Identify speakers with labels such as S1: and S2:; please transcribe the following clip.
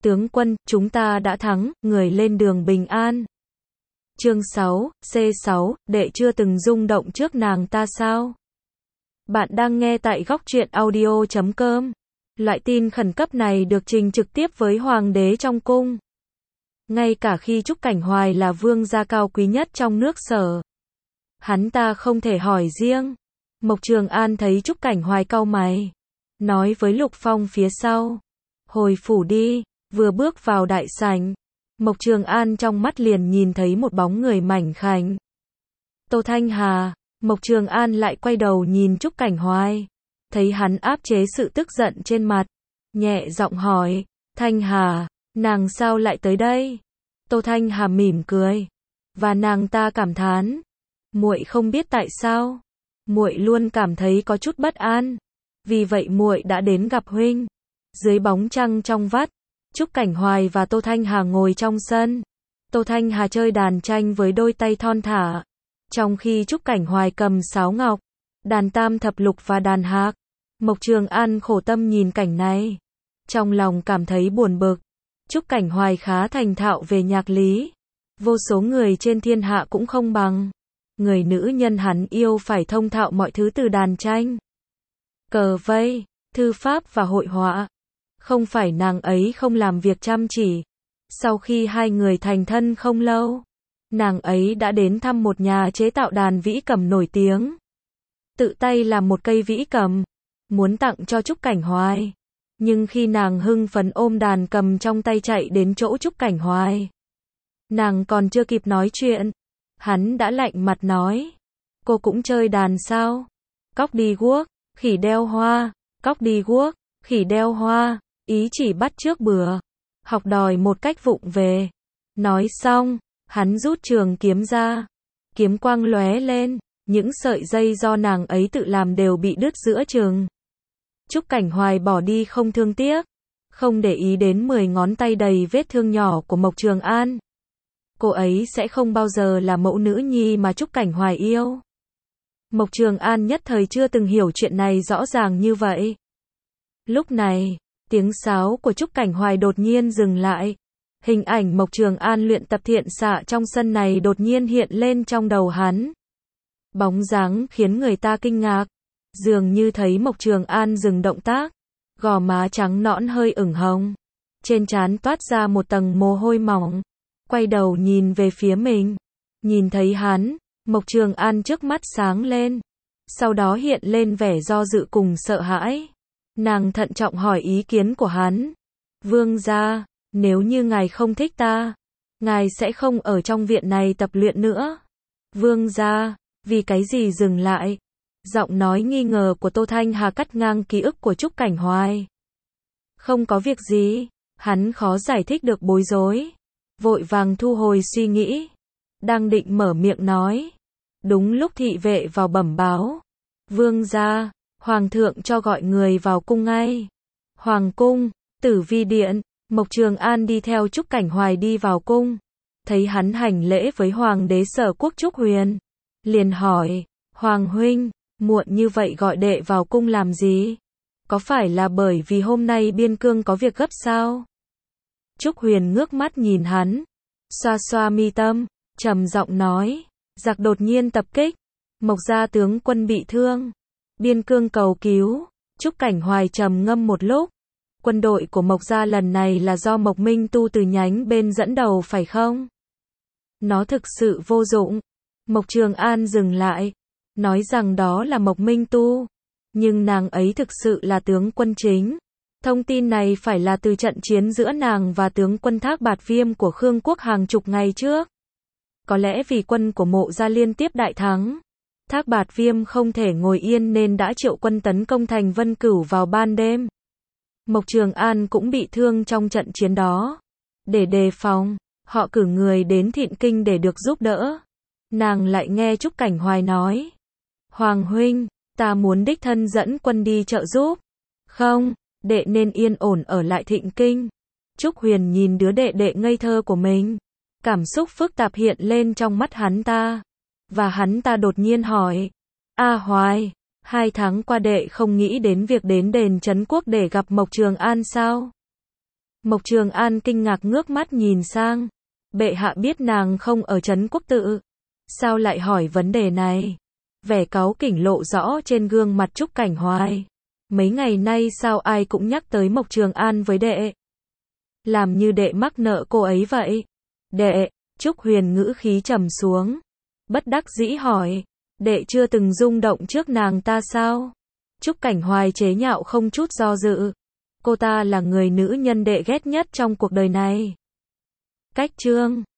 S1: Tướng quân, chúng ta đã thắng, người lên đường bình an. Chương 6, C6, đệ chưa từng rung động trước nàng ta sao? Bạn đang nghe tại góc truyện audio.com. Loại tin khẩn cấp này được trình trực tiếp với hoàng đế trong cung. Ngay cả khi Trúc Cảnh Hoài là vương gia cao quý nhất trong nước Sở, hắn ta không thể hỏi riêng. Mộc Trường An thấy Trúc Cảnh Hoài cau mày, nói với Lục Phong phía sau, hồi phủ đi. Vừa bước vào đại sảnh, Mộc Trường An trong mắt liền nhìn thấy một bóng người mảnh khảnh. Tô Thanh Hà. Mộc Trường An lại quay đầu nhìn Trúc Cảnh Hoài, thấy hắn áp chế sự tức giận trên mặt, nhẹ giọng hỏi, Thanh Hà, nàng sao lại tới đây? Tô Thanh Hà mỉm cười, và nàng ta cảm thán, muội không biết tại sao, muội luôn cảm thấy có chút bất an, vì vậy muội đã đến gặp huynh. Dưới bóng trăng trong vắt, Trúc Cảnh Hoài và Tô Thanh Hà ngồi trong sân. Tô Thanh Hà chơi đàn tranh với đôi tay thon thả, trong khi Trúc Cảnh Hoài cầm sáo ngọc, đàn tam thập lục và đàn hạc. Mộc Trường An khổ tâm nhìn cảnh này, trong lòng cảm thấy buồn bực. Trúc Cảnh Hoài khá thành thạo về nhạc lý, vô số người trên thiên hạ cũng không bằng. Người nữ nhân hắn yêu phải thông thạo mọi thứ từ đàn tranh, cờ vây, thư pháp và hội họa. Không phải nàng ấy không làm việc chăm chỉ. Sau khi hai người thành thân không lâu, nàng ấy đã đến thăm một nhà chế tạo đàn vĩ cầm nổi tiếng. Tự tay làm một cây vĩ cầm, muốn tặng cho Trúc Cảnh Hoài. Nhưng khi nàng hưng phấn ôm đàn cầm trong tay chạy đến chỗ Trúc Cảnh Hoài, nàng còn chưa kịp nói chuyện, hắn đã lạnh mặt nói, cô cũng chơi đàn sao? Cóc đi guốc, khỉ đeo hoa, cóc đi guốc, khỉ đeo hoa. Ý chỉ bắt chước bừa, học đòi một cách vụng về. Nói xong, hắn rút trường kiếm ra, kiếm quang lóe lên, những sợi dây do nàng ấy tự làm đều bị đứt giữa chừng. Trúc Cảnh Hoài bỏ đi không thương tiếc, không để ý đến 10 ngón tay đầy vết thương nhỏ của Mộc Trường An. Cô ấy sẽ không bao giờ là mẫu nữ nhi mà Trúc Cảnh Hoài yêu. Mộc Trường An nhất thời chưa từng hiểu chuyện này rõ ràng như vậy. Lúc này, tiếng sáo của Trúc Cảnh Hoài đột nhiên dừng lại. Hình ảnh Mộc Trường An luyện tập thiện xạ trong sân này đột nhiên hiện lên trong đầu hắn. Bóng dáng khiến người ta kinh ngạc. Dường như thấy Mộc Trường An dừng động tác. Gò má trắng nõn hơi ửng hồng. Trên trán toát ra một tầng mồ hôi mỏng. Quay đầu nhìn về phía mình. Nhìn thấy hắn, Mộc Trường An trước mắt sáng lên. Sau đó hiện lên vẻ do dự cùng sợ hãi. Nàng thận trọng hỏi ý kiến của hắn. Vương gia, nếu như ngài không thích ta, ngài sẽ không ở trong viện này tập luyện nữa. Vương gia, vì cái gì dừng lại? Giọng nói nghi ngờ của Tô Thanh Hà cắt ngang ký ức của Trúc Cảnh Hoài. Không có việc gì, hắn khó giải thích được bối rối. Vội vàng thu hồi suy nghĩ. Đang định mở miệng nói. Đúng lúc thị vệ vào bẩm báo. Vương gia, Hoàng thượng cho gọi người vào cung ngay. Hoàng cung, Tử Vi điện, Mộc Trường An đi theo Trúc Cảnh Hoài đi vào cung. Thấy hắn hành lễ với Hoàng đế Sở Quốc Trúc Huyền. Liền hỏi, Hoàng huynh, muộn như vậy gọi đệ vào cung làm gì? Có phải là bởi vì hôm nay biên cương có việc gấp sao? Trúc Huyền ngước mắt nhìn hắn, xoa xoa mi tâm, trầm giọng nói, giặc đột nhiên tập kích, Mộc gia tướng quân bị thương. Biên cương cầu cứu. Trúc Cảnh Hoài trầm ngâm một lúc. Quân đội của Mộc gia lần này là do Mộc Minh Tu từ nhánh bên dẫn đầu phải không? Nó thực sự vô dụng. Mộc Trường An dừng lại, nói rằng đó là Mộc Minh Tu, nhưng nàng ấy thực sự là tướng quân chính. Thông tin này phải là từ trận chiến giữa nàng và tướng quân Thác Bạt Viêm của Khương Quốc hàng chục ngày trước. Có lẽ vì quân của Mộ gia liên tiếp đại thắng, Thác Bạt Viêm không thể ngồi yên nên đã triệu quân tấn công thành Vân Cửu vào ban đêm. Mộc Trường An cũng bị thương trong trận chiến đó. Để đề phòng, họ cử người đến Thịnh Kinh để được giúp đỡ. Nàng lại nghe Trúc Cảnh Hoài nói, Hoàng huynh, ta muốn đích thân dẫn quân đi trợ giúp. Không, đệ nên yên ổn ở lại Thịnh Kinh. Trúc Huyền nhìn đứa đệ đệ ngây thơ của mình, cảm xúc phức tạp hiện lên trong mắt hắn ta. Và hắn ta đột nhiên hỏi, A Hoài, 2 tháng qua đệ không nghĩ đến việc đến đền Trấn Quốc để gặp Mộc Trường An sao? Mộc Trường An kinh ngạc ngước mắt nhìn sang. Bệ hạ biết nàng không ở trấn Quốc Tự. Sao lại hỏi vấn đề này? Vẻ cáu kỉnh lộ rõ trên gương mặt Trúc Cảnh Hoài. Mấy ngày nay sao ai cũng nhắc tới Mộc Trường An với đệ? Làm như đệ mắc nợ cô ấy vậy. Đệ, Trúc Huyền ngữ khí trầm xuống. Bất đắc dĩ hỏi. Đệ chưa từng rung động trước nàng ta sao? Trúc Cảnh Hoài chế nhạo không chút do dự. Cô ta là người nữ nhân đệ ghét nhất trong cuộc đời này. Cách chương